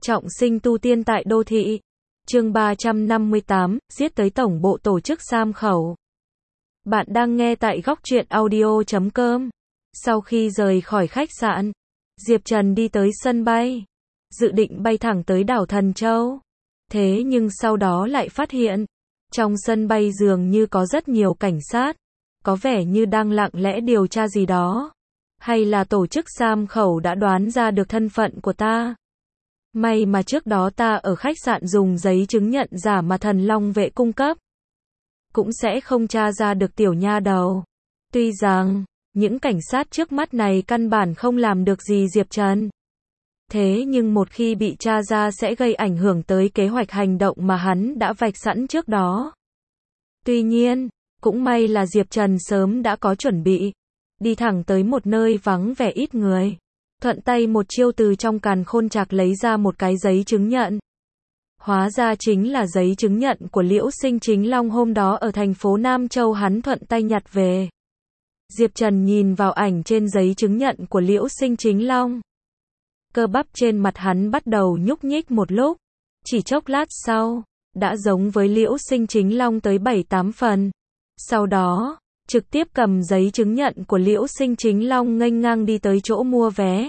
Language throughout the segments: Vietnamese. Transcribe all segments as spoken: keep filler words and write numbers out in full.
Trọng sinh tu tiên tại đô thị. Chương ba trăm năm mươi tám, giết tới tổng bộ tổ chức Sam Khẩu. Bạn đang nghe tại góc truyện audio chấm com. Sau khi rời khỏi khách sạn, Diệp Trần đi tới sân bay, dự định bay thẳng tới đảo Thần Châu. Thế nhưng sau đó lại phát hiện, trong sân bay dường như có rất nhiều cảnh sát, có vẻ như đang lặng lẽ điều tra gì đó. Hay là tổ chức Sam Khẩu đã đoán ra được thân phận của ta? May mà trước đó ta ở khách sạn dùng giấy chứng nhận giả mà Thần Long vệ cung cấp, cũng sẽ không tra ra được tiểu nha đầu. Tuy rằng, những cảnh sát trước mắt này căn bản không làm được gì Diệp Trần. Thế nhưng một khi bị tra ra sẽ gây ảnh hưởng tới kế hoạch hành động mà hắn đã vạch sẵn trước đó. Tuy nhiên, cũng may là Diệp Trần sớm đã có chuẩn bị, đi thẳng tới một nơi vắng vẻ ít người. Thuận tay một chiêu từ trong càn khôn trạc lấy ra một cái giấy chứng nhận. Hóa ra chính là giấy chứng nhận của Liễu Sinh Chính Long hôm đó ở thành phố Nam Châu hắn thuận tay nhặt về. Diệp Trần nhìn vào ảnh trên giấy chứng nhận của Liễu Sinh Chính Long. Cơ bắp trên mặt hắn bắt đầu nhúc nhích một lúc. Chỉ chốc lát sau, đã giống với Liễu Sinh Chính Long tới bảy tám phần. Sau đó, trực tiếp cầm giấy chứng nhận của Liễu Sinh Chính Long nghênh ngang đi tới chỗ mua vé.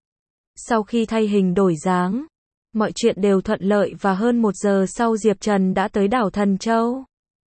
Sau khi thay hình đổi dáng, mọi chuyện đều thuận lợi và hơn một giờ sau Diệp Trần đã tới đảo Thần Châu.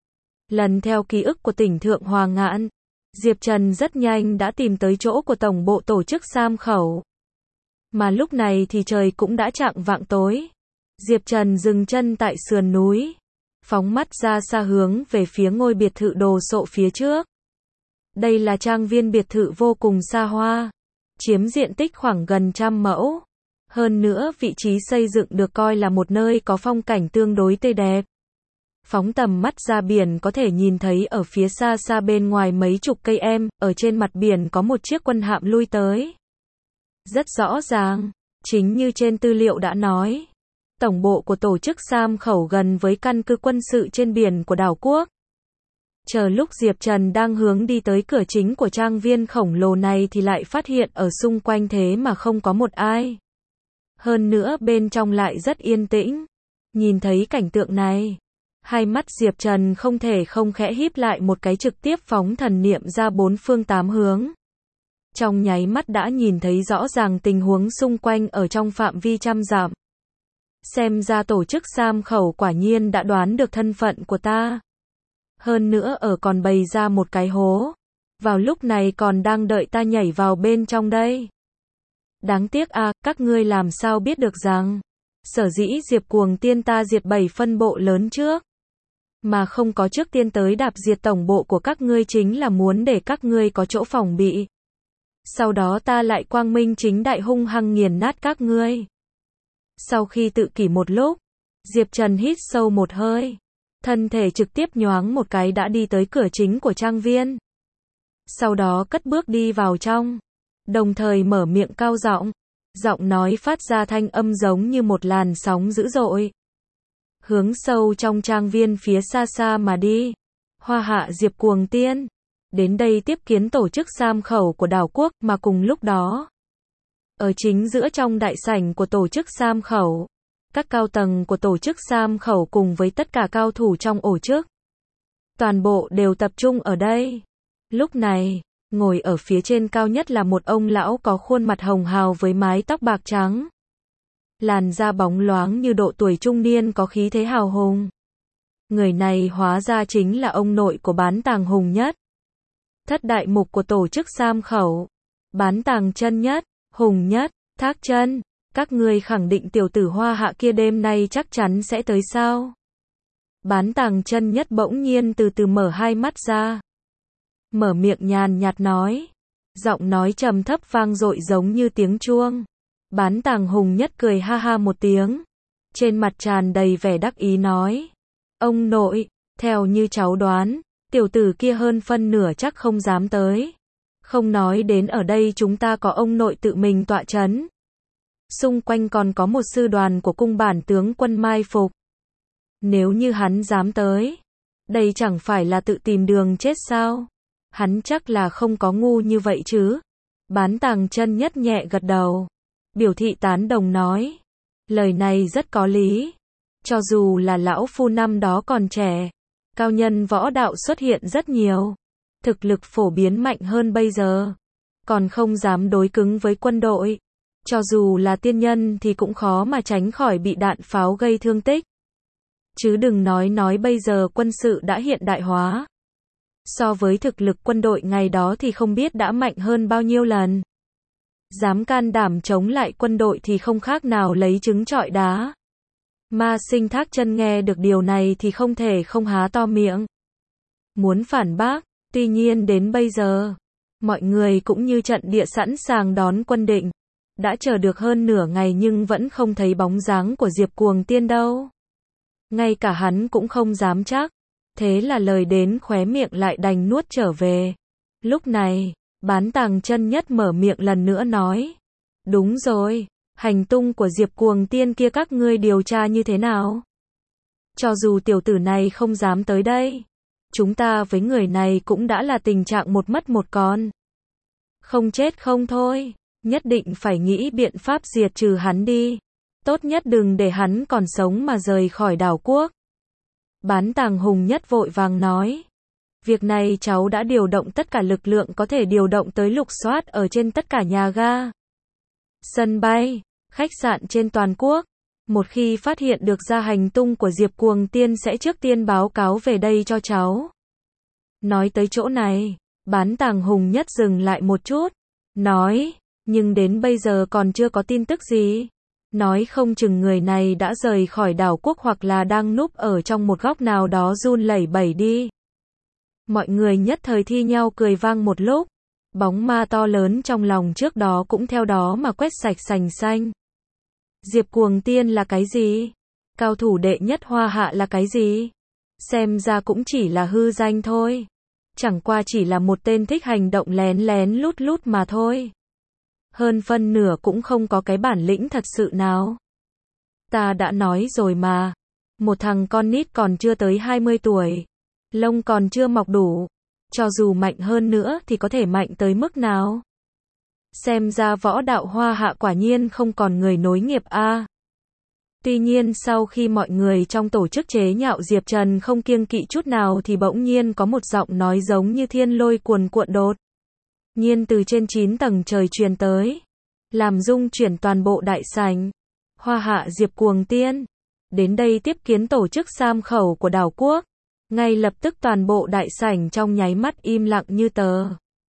Lần theo ký ức của tỉnh Thượng Hòa Ngạn, Diệp Trần rất nhanh đã tìm tới chỗ của tổng bộ tổ chức Sam Khẩu. Mà lúc này thì trời cũng đã chạng vạng tối. Diệp Trần dừng chân tại sườn núi, phóng mắt ra xa hướng về phía ngôi biệt thự đồ sộ phía trước. Đây là trang viên biệt thự vô cùng xa hoa, chiếm diện tích khoảng gần trăm mẫu. Hơn nữa vị trí xây dựng được coi là một nơi có phong cảnh tương đối tươi đẹp. Phóng tầm mắt ra biển có thể nhìn thấy ở phía xa xa bên ngoài mấy chục cây em, ở trên mặt biển có một chiếc quân hạm lui tới. Rất rõ ràng, chính như trên tư liệu đã nói, tổng bộ của tổ chức Sam Khẩu gần với căn cứ quân sự trên biển của đảo quốc. Chờ lúc Diệp Trần đang hướng đi tới cửa chính của trang viên khổng lồ này thì lại phát hiện ở xung quanh thế mà không có một ai. Hơn nữa bên trong lại rất yên tĩnh. Nhìn thấy cảnh tượng này, hai mắt Diệp Trần không thể không khẽ híp lại một cái, trực tiếp phóng thần niệm ra bốn phương tám hướng. Trong nháy mắt đã nhìn thấy rõ ràng tình huống xung quanh ở trong phạm vi trăm dặm. Xem ra tổ chức Sam Khẩu quả nhiên đã đoán được thân phận của ta. Hơn nữa ở còn bày ra một cái hố. Vào lúc này còn đang đợi ta nhảy vào bên trong đây. Đáng tiếc à, các ngươi làm sao biết được rằng sở dĩ Diệp Cuồng tiên ta diệt bảy phân bộ lớn trước, mà không có trước tiên tới đạp diệt tổng bộ của các ngươi chính là muốn để các ngươi có chỗ phòng bị. Sau đó ta lại quang minh chính đại hung hăng nghiền nát các ngươi. Sau khi tự kỷ một lúc, Diệp Trần hít sâu một hơi. Thân thể trực tiếp nhoáng một cái đã đi tới cửa chính của trang viên. Sau đó cất bước đi vào trong, đồng thời mở miệng cao giọng, giọng nói phát ra thanh âm giống như một làn sóng dữ dội. Hướng sâu trong trang viên phía xa xa mà đi. Hoa hạ Diệp Cuồng tiên, đến đây tiếp kiến tổ chức Sam Khẩu của đảo quốc, mà cùng lúc đó, ở chính giữa trong đại sảnh của tổ chức Sam Khẩu, các cao tầng của tổ chức Sam Khẩu cùng với tất cả cao thủ trong ổ chức, toàn bộ đều tập trung ở đây. Lúc này, ngồi ở phía trên cao nhất là một ông lão có khuôn mặt hồng hào với mái tóc bạc trắng. Làn da bóng loáng như độ tuổi trung niên, có khí thế hào hùng. Người này hóa ra chính là ông nội của Bán Tàng Hùng Nhất, thất đại mục của tổ chức Sam Khẩu. Bán Tàng Chân Nhất, Hùng Nhất, Thác Chân, các ngươi khẳng định tiểu tử Hoa hạ kia đêm nay chắc chắn sẽ tới sao? Bán Tàng Chân Nhất bỗng nhiên từ từ mở hai mắt ra, mở miệng nhàn nhạt nói, giọng nói trầm thấp vang dội giống như tiếng chuông. Bán Tàng Hùng Nhất cười ha ha một tiếng, trên mặt tràn đầy vẻ đắc ý nói, ông nội, theo như cháu đoán, tiểu tử kia hơn phân nửa chắc không dám tới. Không nói đến ở đây chúng ta có ông nội tự mình tọa chấn. Xung quanh còn có một sư đoàn của cung bản tướng quân mai phục. Nếu như hắn dám tới, đây chẳng phải là tự tìm đường chết sao? Hắn chắc là không có ngu như vậy chứ. Bán Tàng Chân Nhất nhẹ gật đầu, biểu thị tán đồng nói. Lời này rất có lý. Cho dù là lão phu năm đó còn trẻ, cao nhân võ đạo xuất hiện rất nhiều. Thực lực phổ biến mạnh hơn bây giờ. Còn không dám đối cứng với quân đội. Cho dù là tiên nhân thì cũng khó mà tránh khỏi bị đạn pháo gây thương tích. Chứ đừng nói nói bây giờ quân sự đã hiện đại hóa. So với thực lực quân đội ngày đó thì không biết đã mạnh hơn bao nhiêu lần. Dám can đảm chống lại quân đội thì không khác nào lấy trứng trọi đá. Ma Sinh Thác Chân nghe được điều này thì không thể không há to miệng. Muốn phản bác, tuy nhiên đến bây giờ, mọi người cũng như trận địa sẵn sàng đón quân định. Đã chờ được hơn nửa ngày nhưng vẫn không thấy bóng dáng của Diệp Cuồng Tiên đâu. Ngay cả hắn cũng không dám chắc. Thế là lời đến khóe miệng lại đành nuốt trở về. Lúc này, Bán Tàng Chân Nhất mở miệng lần nữa nói. Đúng rồi, hành tung của Diệp Cuồng Tiên kia các ngươi điều tra như thế nào? Cho dù tiểu tử này không dám tới đây, chúng ta với người này cũng đã là tình trạng một mất một còn. Không chết không thôi, nhất định phải nghĩ biện pháp diệt trừ hắn đi. Tốt nhất đừng để hắn còn sống mà rời khỏi đảo quốc. Bán Tàng Hùng Nhất vội vàng nói. Việc này cháu đã điều động tất cả lực lượng có thể điều động tới lục soát ở trên tất cả nhà ga, sân bay, khách sạn trên toàn quốc. Một khi phát hiện được ra hành tung của Diệp Cuồng Tiên sẽ trước tiên báo cáo về đây cho cháu. Nói tới chỗ này, Bán Tàng Hùng Nhất dừng lại một chút. Nói, nhưng đến bây giờ còn chưa có tin tức gì. Nói không chừng người này đã rời khỏi đảo quốc hoặc là đang núp ở trong một góc nào đó run lẩy bẩy đi. Mọi người nhất thời thi nhau cười vang một lúc. Bóng ma to lớn trong lòng trước đó cũng theo đó mà quét sạch sành xanh. Diệp Cuồng Tiên là cái gì? Cao thủ đệ nhất Hoa Hạ là cái gì? Xem ra cũng chỉ là hư danh thôi. Chẳng qua chỉ là một tên thích hành động lén lén lút lút mà thôi. Hơn phân nửa cũng không có cái bản lĩnh thật sự nào. Ta đã nói rồi mà. Một thằng con nít còn chưa tới hai mươi tuổi. Lông còn chưa mọc đủ. Cho dù mạnh hơn nữa thì có thể mạnh tới mức nào? Xem ra võ đạo Hoa Hạ quả nhiên không còn người nối nghiệp a. Tuy nhiên sau khi mọi người trong tổ chức chế nhạo Diệp Trần không kiêng kỵ chút nào thì bỗng nhiên có một giọng nói giống như thiên lôi cuồn cuộn đột nhiên từ trên chín tầng trời truyền tới, làm rung chuyển toàn bộ đại sảnh. Hoa Hạ Diệp Cuồng Tiên đến đây tiếp kiến tổ chức Sam Khẩu của đảo quốc. Ngay lập tức toàn bộ đại sảnh trong nháy mắt im lặng như tờ.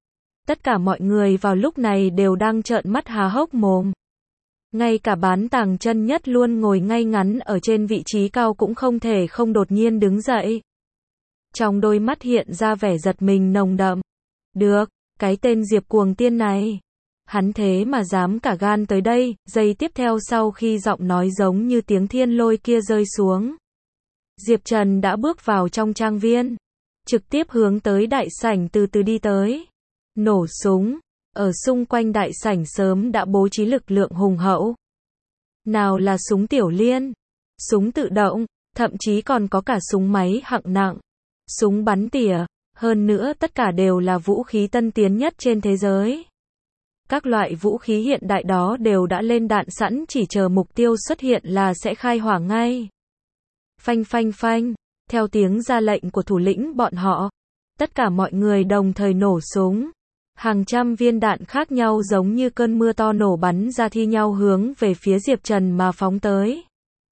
Tất cả mọi người vào lúc này đều đang trợn mắt há hốc mồm. Ngay cả Bán Tàng Chân Nhất luôn ngồi ngay ngắn ở trên vị trí cao cũng không thể không đột nhiên đứng dậy. Trong đôi mắt hiện ra vẻ giật mình nồng đậm. Được, cái tên Diệp Cuồng Tiên này. Hắn thế mà dám cả gan tới đây. Giây tiếp theo sau khi giọng nói giống như tiếng thiên lôi kia rơi xuống, Diệp Trần đã bước vào trong trang viên. Trực tiếp hướng tới đại sảnh từ từ đi tới. Nổ súng. Ở xung quanh đại sảnh sớm đã bố trí lực lượng hùng hậu. Nào là súng tiểu liên, súng tự động, thậm chí còn có cả súng máy hạng nặng, súng bắn tỉa, hơn nữa tất cả đều là vũ khí tân tiến nhất trên thế giới. Các loại vũ khí hiện đại đó đều đã lên đạn sẵn chỉ chờ mục tiêu xuất hiện là sẽ khai hỏa ngay. Phanh phanh phanh, theo tiếng ra lệnh của thủ lĩnh bọn họ, tất cả mọi người đồng thời nổ súng. Hàng trăm viên đạn khác nhau giống như cơn mưa to nổ bắn ra thi nhau hướng về phía Diệp Trần mà phóng tới.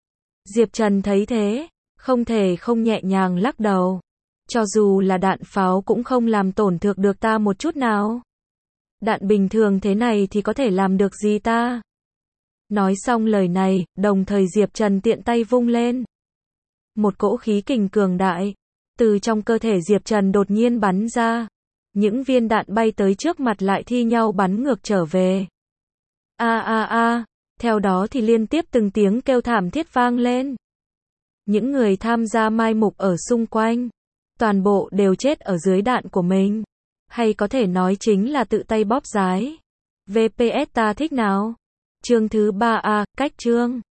Diệp Trần thấy thế, không thể không nhẹ nhàng lắc đầu. Cho dù là đạn pháo cũng không làm tổn thương được ta một chút nào. Đạn bình thường thế này thì có thể làm được gì ta? Nói xong lời này, đồng thời Diệp Trần tiện tay vung lên. Một cỗ khí kình cường đại, từ trong cơ thể Diệp Trần đột nhiên bắn ra. Những viên đạn bay tới trước mặt lại thi nhau bắn ngược trở về. A a a, theo đó thì liên tiếp từng tiếng kêu thảm thiết vang lên. Những người tham gia mai mục ở xung quanh, toàn bộ đều chết ở dưới đạn của mình. Hay có thể nói chính là tự tay bóp giái. vê pê ét ta thích nào? Chương thứ ba A, cách chương.